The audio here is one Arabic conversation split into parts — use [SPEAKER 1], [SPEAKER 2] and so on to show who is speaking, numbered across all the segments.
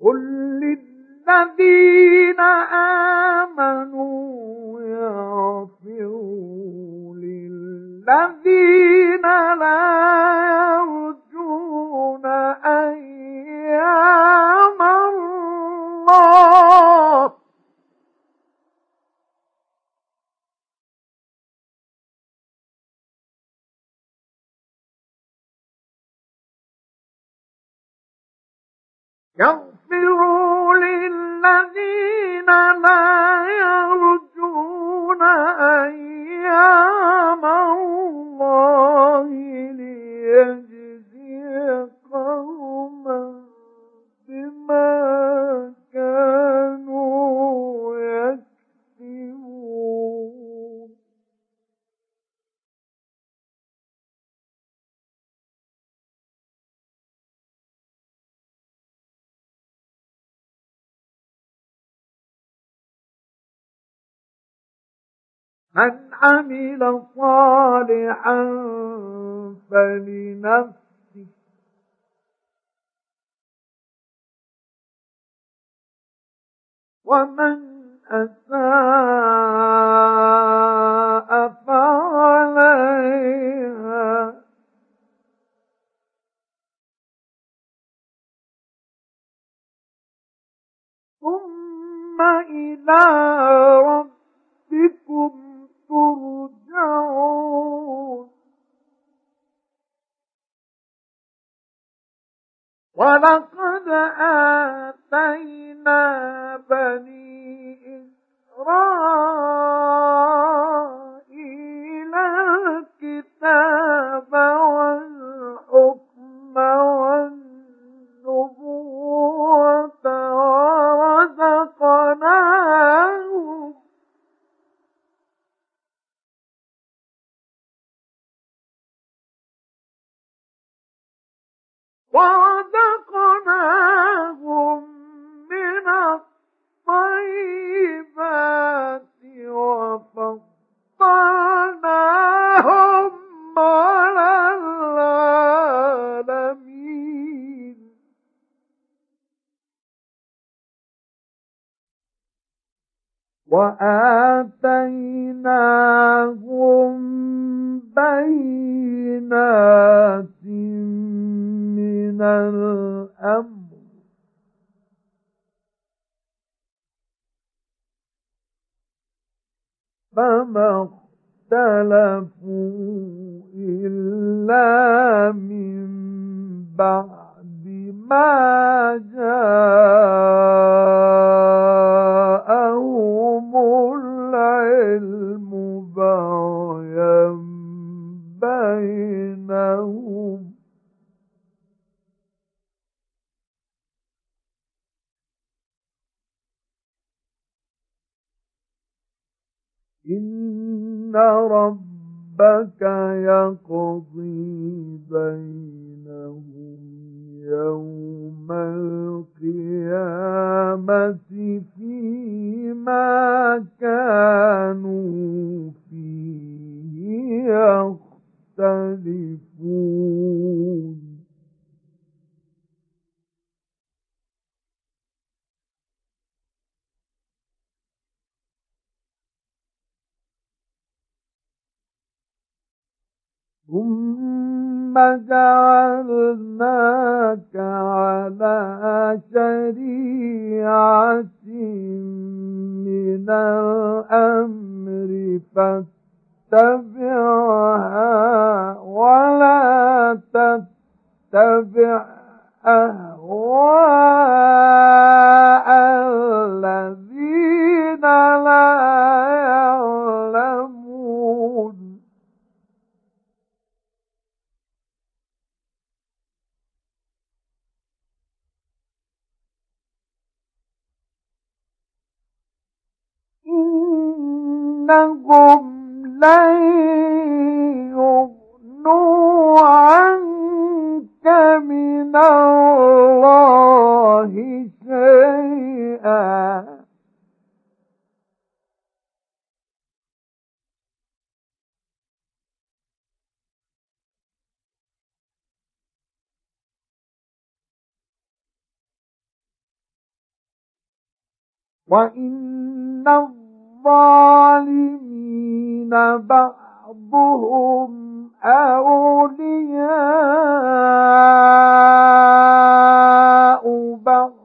[SPEAKER 1] قل للذين آمنوا يغفروا للذين لا يرجون أيام الله يغفروا للذين لا يرجون أيام الله ليجزي قوما بما كانوا يكسبون من عمل صالحا فلنفسه ومن أساء فعليها ثم إلى ربكم ترجعون ولقد آتينا بني إسرائيل الكتاب والحكم والنبوة ورزقناهم من الطيبات وفضلناهم على العالمين وآتيناهم بينات من الأمر فما اختلفوا إلا من بعد ما جاءهم العلم بغيا بينهم إن ربك يقضي بينهم يوم القيامة فيما كانوا فيه يختلفون ثم جعلناك على شريعة من الأمر فاتبعها ولا تتبع أهواء الذين لا يعلمون إنهم لن يغنوا عنك من الله شيئا وإن الظالمين بعضهم أولياء بعض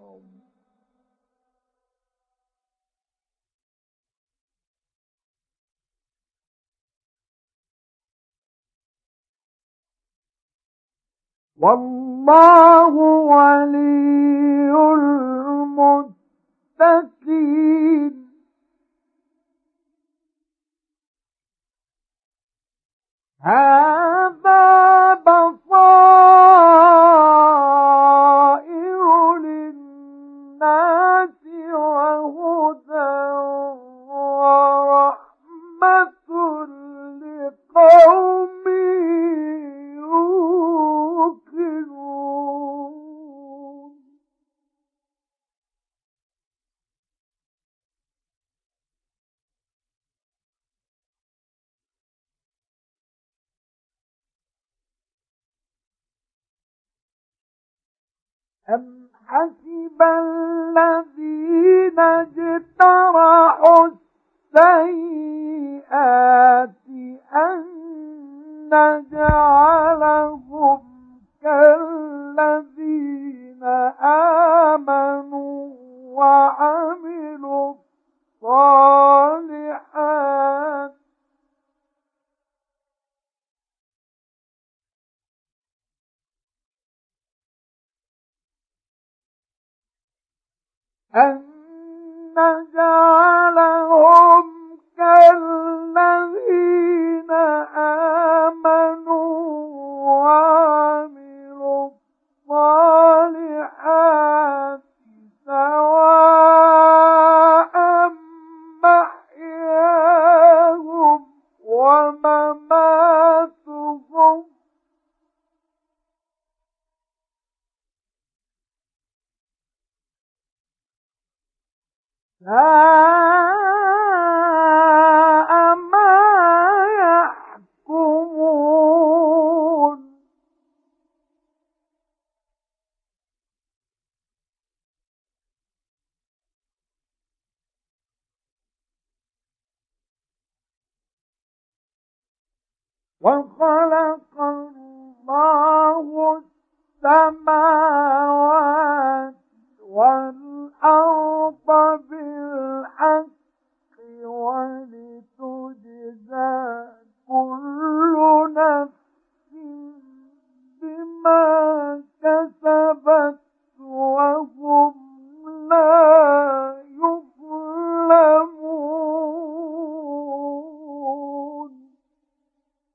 [SPEAKER 1] والله ولي المتقين هذا بصائر للناس وهدى ورحمة لقوم يوقنون أم حسب الذين اجترحوا السيئات أن نجعلهم كالذين آمنوا وعملوا الصالحات أن نجعلهم كالذين آمنوا وعملوا الصالحات سواء محياهم ومماتهم ساء ما يحكمون وخلق الله السماوات